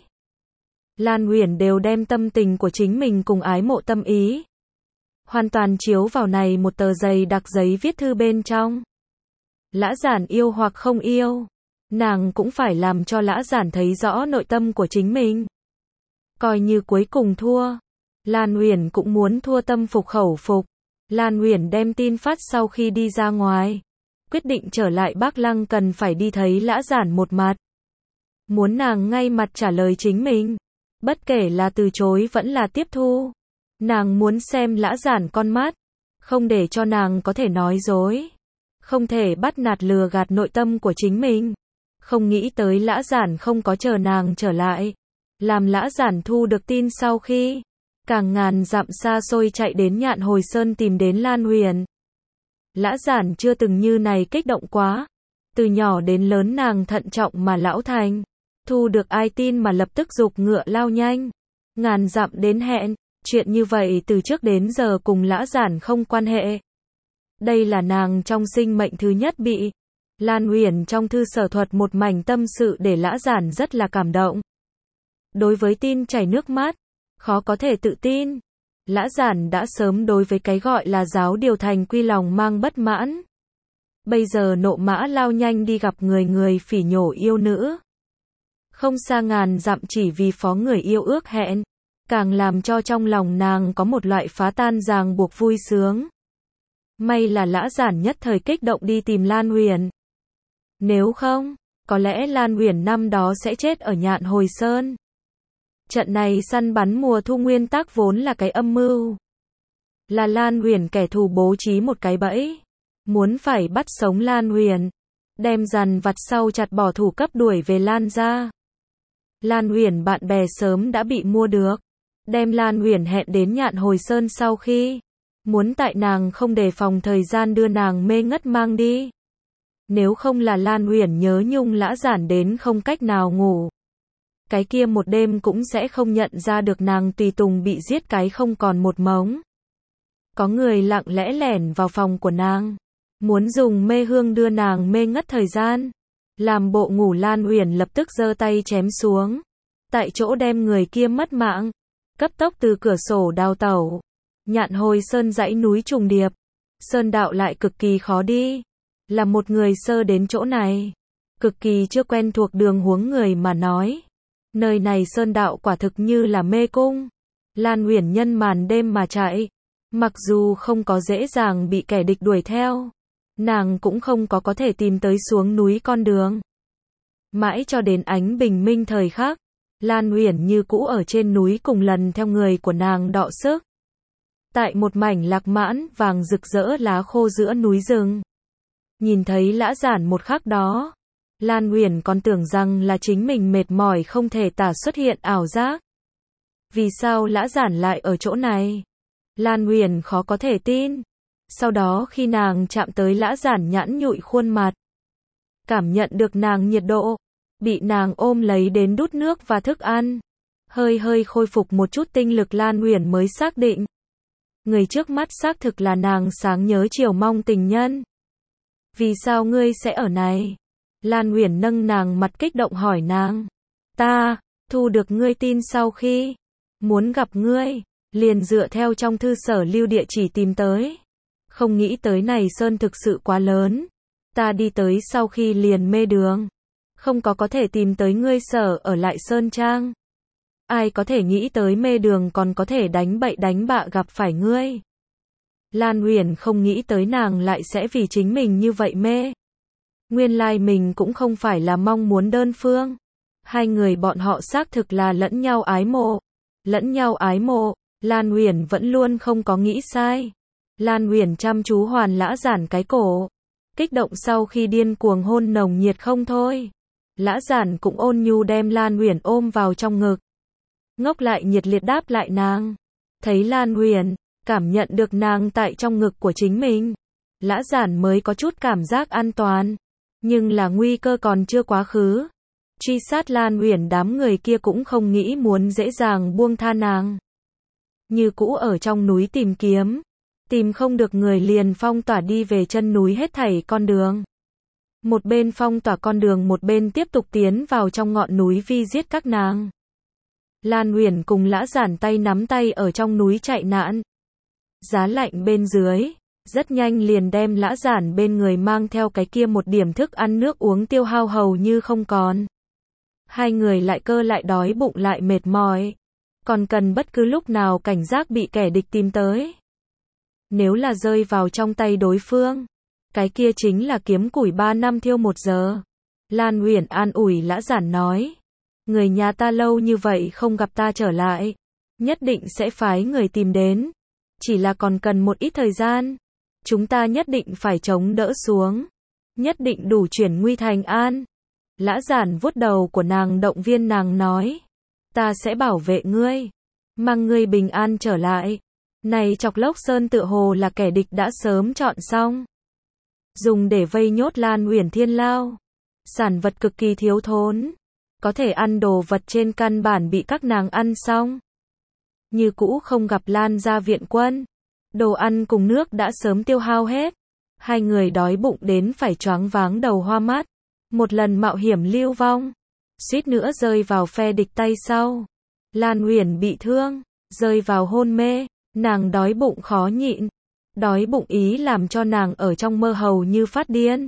Lan Huyền đều đem tâm tình của chính mình cùng ái mộ tâm ý. Hoàn toàn chiếu vào này một tờ giấy đặc giấy viết thư bên trong. Lã Giản yêu hoặc không yêu. Nàng cũng phải làm cho Lã Giản thấy rõ nội tâm của chính mình. Coi như cuối cùng thua. Lan Huyền cũng muốn thua tâm phục khẩu phục. Lan Huyền đem tin phát sau khi đi ra ngoài. Quyết định trở lại Bác Lăng cần phải đi thấy Lã Giản một mặt. Muốn nàng ngay mặt trả lời chính mình. Bất kể là từ chối vẫn là tiếp thu. Nàng muốn xem Lã Giản con mắt. Không để cho nàng có thể nói dối. Không thể bắt nạt lừa gạt nội tâm của chính mình. Không nghĩ tới Lã Giản không có chờ nàng trở lại. Làm Lã Giản thu được tin sau khi. Càng ngàn dặm xa xôi chạy đến Nhạn Hồi Sơn tìm đến Lan Huyền. Lã Giản chưa từng như này kích động quá. Từ nhỏ đến lớn nàng thận trọng mà lão thành. Thu được ai tin mà lập tức giục ngựa lao nhanh. Ngàn dặm đến hẹn. Chuyện như vậy từ trước đến giờ cùng Lã Giản không quan hệ. Đây là nàng trong sinh mệnh thứ nhất bị. Lan Huyền trong thư sở thuật một mảnh tâm sự để Lã Giản rất là cảm động. Đối với tin chảy nước mắt. Khó có thể tự tin. Lã Giản đã sớm đối với cái gọi là giáo điều thành quy lòng mang bất mãn. Bây giờ nộ mã lao nhanh đi gặp người người phỉ nhổ yêu nữ. Không xa ngàn dặm chỉ vì phó người yêu ước hẹn. Càng làm cho trong lòng nàng có một loại phá tan ràng buộc vui sướng. May là Lã Giản nhất thời kích động đi tìm Lan Huyền. Nếu không, có lẽ Lan Huyền năm đó sẽ chết ở Nhạn Hồi Sơn. Trận này săn bắn mùa thu nguyên tắc vốn là cái âm mưu. Là Lan Huyền kẻ thù bố trí một cái bẫy. Muốn phải bắt sống Lan Huyền. Đem dằn vặt sau chặt bỏ thủ cấp đuổi về Lan gia. Lan Huyền bạn bè sớm đã bị mua được. Đem Lan Huyền hẹn đến Nhạn Hồi Sơn sau khi. Muốn tại nàng không đề phòng thời gian đưa nàng mê ngất mang đi. Nếu không là Lan Huyền nhớ nhung Lã Giản đến không cách nào ngủ. Cái kia một đêm cũng sẽ không nhận ra được nàng tùy tùng bị giết cái không còn một mống. Có người lặng lẽ lẻn vào phòng của nàng. Muốn dùng mê hương đưa nàng mê ngất thời gian. Làm bộ ngủ Lan Uyển lập tức giơ tay chém xuống. Tại chỗ đem người kia mất mạng. Cấp tốc từ cửa sổ đào tẩu. Nhạn Hồi Sơn dãy núi trùng điệp. Sơn đạo lại cực kỳ khó đi. Là một người sơ đến chỗ này. Cực kỳ chưa quen thuộc đường huống người mà nói. Nơi này sơn đạo quả thực như là mê cung. Lan Uyển nhân màn đêm mà chạy. Mặc dù không có dễ dàng bị kẻ địch đuổi theo. Nàng cũng không có có thể tìm tới xuống núi con đường. Mãi cho đến ánh bình minh thời khắc. Lan Uyển như cũ ở trên núi cùng lần theo người của nàng đọ sức. Tại một mảnh lạc mãn vàng rực rỡ lá khô giữa núi rừng. Nhìn thấy Lã Giản một khắc đó. Lan Uyển còn tưởng rằng là chính mình mệt mỏi không thể tả xuất hiện ảo giác. Vì sao Lã Giản lại ở chỗ này? Lan Uyển khó có thể tin. Sau đó khi nàng chạm tới Lã Giản nhẵn nhụi khuôn mặt. Cảm nhận được nàng nhiệt độ. Bị nàng ôm lấy đến đút nước và thức ăn. Hơi hơi khôi phục một chút tinh lực Lan Uyển mới xác định. Người trước mắt xác thực là nàng sáng nhớ chiều mong tình nhân. Vì sao ngươi sẽ ở này? Lan Uyển nâng nàng mặt kích động hỏi nàng. Ta, thu được ngươi tin sau khi muốn gặp ngươi, liền dựa theo trong thư sở lưu địa chỉ tìm tới. Không nghĩ tới này sơn thực sự quá lớn. Ta đi tới sau khi liền mê đường. Không có có thể tìm tới ngươi sở ở lại sơn trang. Ai có thể nghĩ tới mê đường còn có thể đánh bậy đánh bạ gặp phải ngươi. Lan Uyển không nghĩ tới nàng lại sẽ vì chính mình như vậy mê. Nguyên lai mình cũng không phải là mong muốn đơn phương. Hai người bọn họ xác thực là lẫn nhau ái mộ. Lẫn nhau ái mộ, Lan Uyển vẫn luôn không có nghĩ sai. Lan Uyển chăm chú hoàn Lã Giản cái cổ. Kích động sau khi điên cuồng hôn nồng nhiệt không thôi. Lã Giản cũng ôn nhu đem Lan Uyển ôm vào trong ngực. Ngốc lại nhiệt liệt đáp lại nàng. Thấy Lan Uyển, cảm nhận được nàng tại trong ngực của chính mình. Lã Giản mới có chút cảm giác an toàn. Nhưng là nguy cơ còn chưa quá khứ. Truy sát Lan Uyển đám người kia cũng không nghĩ muốn dễ dàng buông tha nàng. Như cũ ở trong núi tìm kiếm. Tìm không được người liền phong tỏa đi về chân núi hết thảy con đường. Một bên phong tỏa con đường một bên tiếp tục tiến vào trong ngọn núi vi giết các nàng. Lan Uyển cùng Lã Giản tay nắm tay ở trong núi chạy nạn. Giá lạnh bên dưới. Rất nhanh liền đem Lã Giản bên người mang theo cái kia một điểm thức ăn nước uống tiêu hao hầu như không còn. Hai người lại cơ lại đói bụng lại mệt mỏi. Còn cần bất cứ lúc nào cảnh giác bị kẻ địch tìm tới. Nếu là rơi vào trong tay đối phương. Cái kia chính là kiếm củi ba năm thiêu một giờ. Lan Uyển an ủi Lã Giản nói. Người nhà ta lâu như vậy không gặp ta trở lại. Nhất định sẽ phái người tìm đến. Chỉ là còn cần một ít thời gian. Chúng ta nhất định phải chống đỡ xuống. Nhất định đủ chuyển nguy thành an. Lã Giản vuốt đầu của nàng động viên nàng nói. Ta sẽ bảo vệ ngươi. Mang ngươi bình an trở lại. Này Chọc Lốc Sơn tựa hồ là kẻ địch đã sớm chọn xong. Dùng để vây nhốt Lan Uyển Thiên Lao. Sản vật cực kỳ thiếu thốn. Có thể ăn đồ vật trên căn bản bị các nàng ăn xong. Như cũ không gặp Lan gia viện quân. Đồ ăn cùng nước đã sớm tiêu hao hết. Hai người đói bụng đến phải choáng váng đầu hoa mắt. Một lần mạo hiểm lưu vong. Suýt nữa rơi vào phe địch tay sau. Lan Uyển bị thương. Rơi vào hôn mê. Nàng đói bụng khó nhịn. Đói bụng ý làm cho nàng ở trong mơ hầu như phát điên.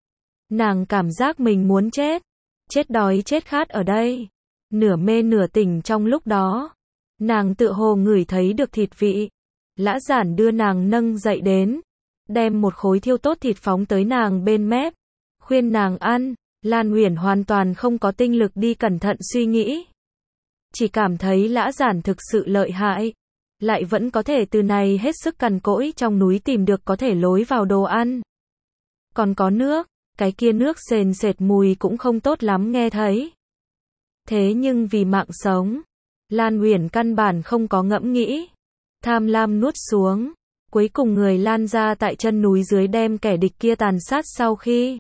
Nàng cảm giác mình muốn chết. Chết đói chết khát ở đây. Nửa mê nửa tỉnh trong lúc đó. Nàng tự hồ ngửi thấy được thịt vị. Lã Giản đưa nàng nâng dậy đến. Đem một khối thiêu tốt thịt phóng tới nàng bên mép. Khuyên nàng ăn. Lan Uyển hoàn toàn không có tinh lực đi cẩn thận suy nghĩ. Chỉ cảm thấy Lã Giản thực sự lợi hại. Lại vẫn có thể từ này hết sức cằn cỗi trong núi tìm được có thể lối vào đồ ăn. Còn có nước. Cái kia nước sền sệt mùi cũng không tốt lắm nghe thấy. Thế nhưng vì mạng sống. Lan Uyển căn bản không có ngẫm nghĩ. Tham lam nuốt xuống. Cuối cùng người Lan ra tại chân núi dưới đem kẻ địch kia tàn sát sau khi.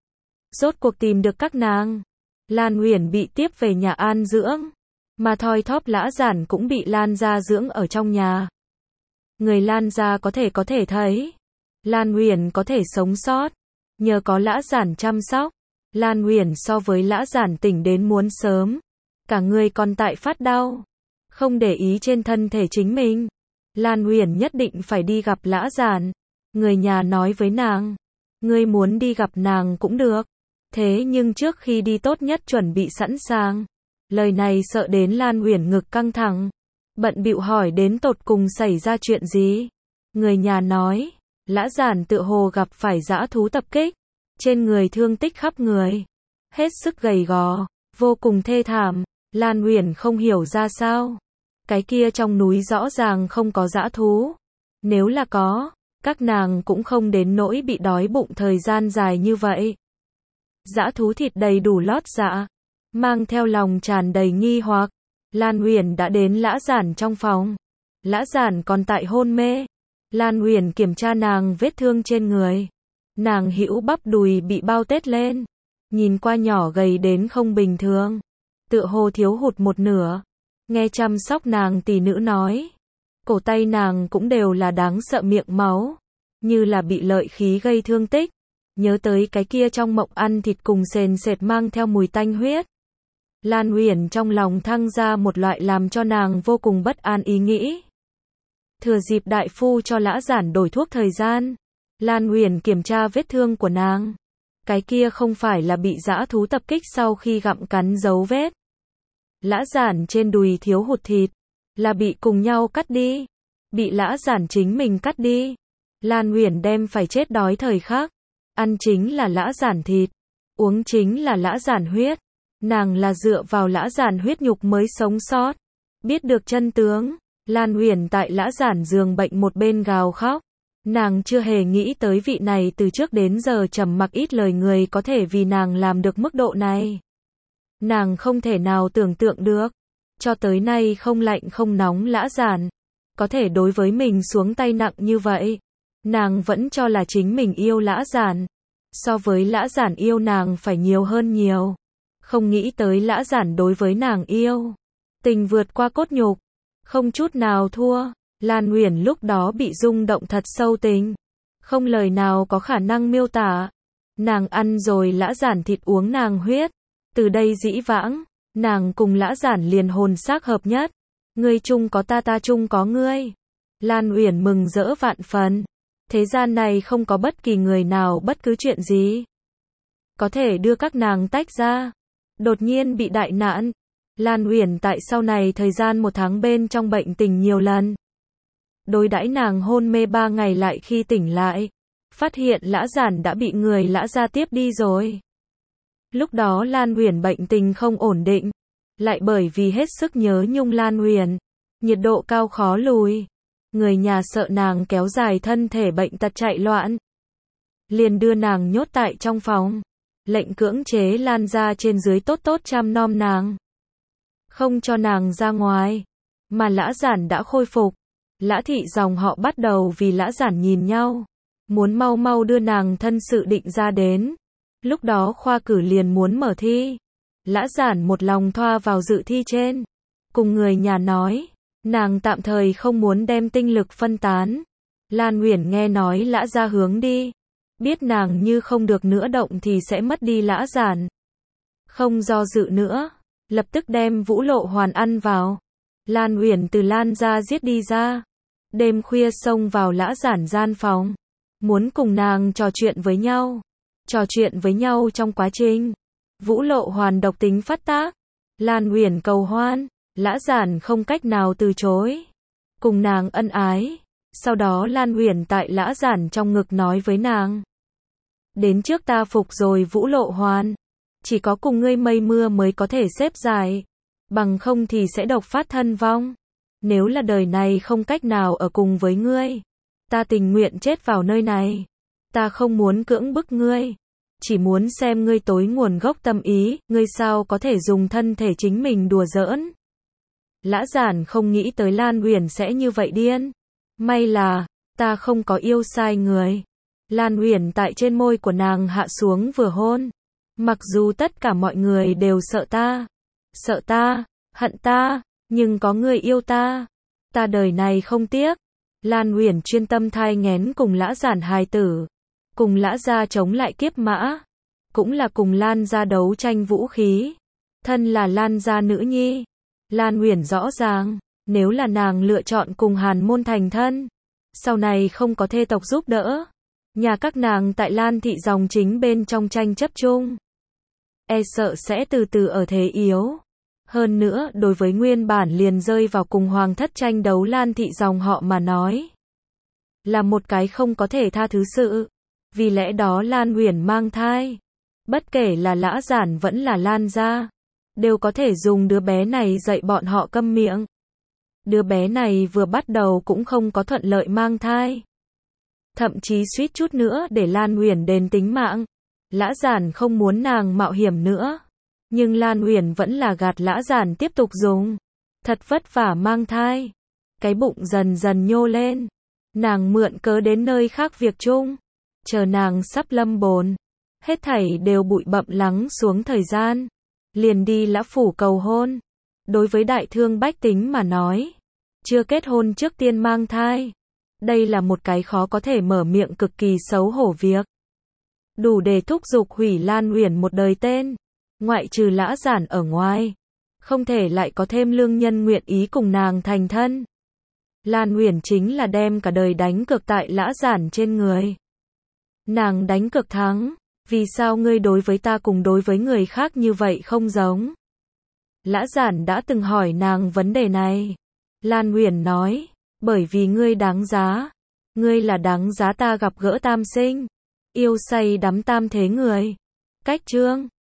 Rốt cuộc tìm được các nàng. Lan Uyển bị tiếp về nhà an dưỡng. Mà thoi thóp Lã Giản cũng bị Lan ra dưỡng ở trong nhà. Người Lan ra có thể có thể thấy. Lan Uyển có thể sống sót. Nhờ có Lã Giản chăm sóc. Lan Uyển so với Lã Giản tỉnh đến muốn sớm. Cả người còn tại phát đau. Không để ý trên thân thể chính mình. Lan Uyển nhất định phải đi gặp Lã Giản. Người nhà nói với nàng. Ngươi muốn đi gặp nàng cũng được. Thế nhưng trước khi đi tốt nhất chuẩn bị sẵn sàng. Lời này sợ đến Lan Uyển ngực căng thẳng. Bận bịu hỏi đến tột cùng xảy ra chuyện gì. Người nhà nói. Lã Giản tựa hồ gặp phải dã thú tập kích. Trên người thương tích khắp người. Hết sức gầy gò. Vô cùng thê thảm. Lan Uyển không hiểu ra sao. Cái kia trong núi rõ ràng không có dã thú. Nếu là có, các nàng cũng không đến nỗi bị đói bụng thời gian dài như vậy. Dã thú thịt đầy đủ lót dạ. Mang theo lòng tràn đầy nghi hoặc. Lan Uyển đã đến Lã Giản trong phòng. Lã Giản còn tại hôn mê. Lan Uyển kiểm tra nàng vết thương trên người. Nàng hữu bắp đùi bị bao tết lên. Nhìn qua nhỏ gầy đến không bình thường. Tựa hồ thiếu hụt một nửa. Nghe chăm sóc nàng tỷ nữ nói. Cổ tay nàng cũng đều là đáng sợ miệng máu. Như là bị lợi khí gây thương tích. Nhớ tới cái kia trong mộng ăn thịt cùng sền sệt mang theo mùi tanh huyết. Lan Uyển trong lòng thăng ra một loại làm cho nàng vô cùng bất an ý nghĩ. Thừa dịp đại phu cho Lã Giản đổi thuốc thời gian. Lan Uyển kiểm tra vết thương của nàng. Cái kia không phải là bị dã thú tập kích sau khi gặm cắn dấu vết. Lã Giản trên đùi thiếu hụt thịt. Là bị cùng nhau cắt đi. Bị Lã Giản chính mình cắt đi. Lan Uyển đem phải chết đói thời khắc. Ăn chính là Lã Giản thịt. Uống chính là Lã Giản huyết. Nàng là dựa vào Lã Giản huyết nhục mới sống sót. Biết được chân tướng. Lan Uyển tại Lã Giản giường bệnh một bên gào khóc. Nàng chưa hề nghĩ tới vị này từ trước đến giờ trầm mặc ít lời người có thể vì nàng làm được mức độ này. Nàng không thể nào tưởng tượng được. Cho tới nay không lạnh không nóng Lã Giản. Có thể đối với mình xuống tay nặng như vậy. Nàng vẫn cho là chính mình yêu Lã Giản. So với Lã Giản yêu nàng phải nhiều hơn nhiều. Không nghĩ tới Lã Giản đối với nàng yêu. Tình vượt qua cốt nhục. Không chút nào thua. Lan Uyển lúc đó bị rung động thật sâu tình. Không lời nào có khả năng miêu tả. Nàng ăn rồi Lã Giản thịt uống nàng huyết. Từ đây dĩ vãng, nàng cùng Lã Giản liền hồn xác hợp nhất. Ngươi chung có ta, ta chung có ngươi. Lan Uyển mừng rỡ vạn phần. Thế gian này không có bất kỳ người nào bất cứ chuyện gì có thể đưa các nàng tách ra. Đột nhiên bị đại nạn. Lan Uyển tại sau này thời gian một tháng bên trong bệnh tình nhiều lần. Đối đãi nàng hôn mê ba ngày lại khi tỉnh lại. Phát hiện Lã Giản đã bị người Lã gia tiếp đi rồi. Lúc đó Lan Uyển bệnh tình không ổn định. Lại bởi vì hết sức nhớ nhung Lan Uyển. Nhiệt độ cao khó lùi. Người nhà sợ nàng kéo dài thân thể bệnh tật chạy loạn. Liền đưa nàng nhốt tại trong phòng. Lệnh cưỡng chế Lan gia trên dưới tốt tốt chăm nom nàng. Không cho nàng ra ngoài. Mà Lã Giản đã khôi phục. Lã thị dòng họ bắt đầu vì Lã Giản nhìn nhau. Muốn mau mau đưa nàng thân sự định ra đến. Lúc đó khoa cử liền muốn mở thi. Lã Giản một lòng thoa vào dự thi trên. Cùng người nhà nói. Nàng tạm thời không muốn đem tinh lực phân tán. Lan Uyển nghe nói Lã gia hướng đi. Biết nàng như không được nữa động thì sẽ mất đi Lã Giản. Không do dự nữa. Lập tức đem Vũ Lộ Hoàn ăn vào. Lan Uyển từ Lan gia giết đi ra. Đêm khuya xông vào Lã Giản gian phòng. Muốn cùng nàng trò chuyện với nhau. Trò chuyện với nhau trong quá trình. Vũ Lộ Hoàn độc tính phát tác. Lan Uyển cầu hoan. Lã Giản không cách nào từ chối. Cùng nàng ân ái. Sau đó Lan Uyển tại Lã Giản trong ngực nói với nàng. Đến trước ta phục rồi Vũ Lộ Hoàn. Chỉ có cùng ngươi mây mưa mới có thể xếp dài. Bằng không thì sẽ độc phát thân vong. Nếu là đời này không cách nào ở cùng với ngươi. Ta tình nguyện chết vào nơi này. Ta không muốn cưỡng bức ngươi. Chỉ muốn xem ngươi tối nguồn gốc tâm ý. Ngươi sao có thể dùng thân thể chính mình đùa giỡn. Lã Giản không nghĩ tới Lan Uyển sẽ như vậy điên. May là, ta không có yêu sai người. Lan Uyển tại trên môi của nàng hạ xuống vừa hôn. Mặc dù tất cả mọi người đều sợ ta. Sợ ta, hận ta, nhưng có người yêu ta. Ta đời này không tiếc. Lan Uyển chuyên tâm thai nghén cùng Lã Giản hài tử. Cùng Lã gia chống lại kiếp mã. cũng là cùng Lan gia đấu tranh vũ khí. Thân là Lan gia nữ nhi, Lan Uyển rõ ràng, nếu là nàng lựa chọn cùng Hàn Môn thành thân, sau này không có thê tộc giúp đỡ, nhà các nàng tại Lan thị dòng chính bên trong tranh chấp chung, e sợ sẽ từ từ ở thế yếu. Hơn nữa, đối với nguyên bản liền rơi vào cùng hoàng thất tranh đấu Lan thị dòng họ mà nói, là một cái không có thể tha thứ sự. Vì lẽ đó Lan Uyển mang thai, bất kể là Lã Giản vẫn là Lan gia, đều có thể dùng đứa bé này dạy bọn họ câm miệng. Đứa bé này vừa bắt đầu cũng không có thuận lợi mang thai, thậm chí suýt chút nữa để Lan Uyển đền tính mạng. Lã Giản không muốn nàng mạo hiểm nữa, nhưng Lan Uyển vẫn là gạt Lã Giản tiếp tục dùng. Thật vất vả mang thai, cái bụng dần dần nhô lên, nàng mượn cớ đến nơi khác việc chung, chờ nàng sắp lâm bồn, hết thảy đều bụi bặm lắng xuống thời gian, liền đi Lã phủ cầu hôn. Đối với đại thương bách tính mà nói, chưa kết hôn trước tiên mang thai, đây là một cái khó có thể mở miệng cực kỳ xấu hổ việc, đủ để thúc giục hủy Lan Uyển một đời tên. Ngoại trừ Lã Giản ở ngoài, không thể lại có thêm lương nhân nguyện ý cùng nàng thành thân. Lan Uyển chính là đem cả đời đánh cược tại Lã Giản trên người. Nàng đánh cược thắng, vì sao ngươi đối với ta cùng đối với người khác như vậy không giống? Lã Giản đã từng hỏi nàng vấn đề này. Lan Uyển nói, bởi vì ngươi đáng giá, ngươi là đáng giá ta gặp gỡ tam sinh, yêu say đắm tam thế người. Cách chương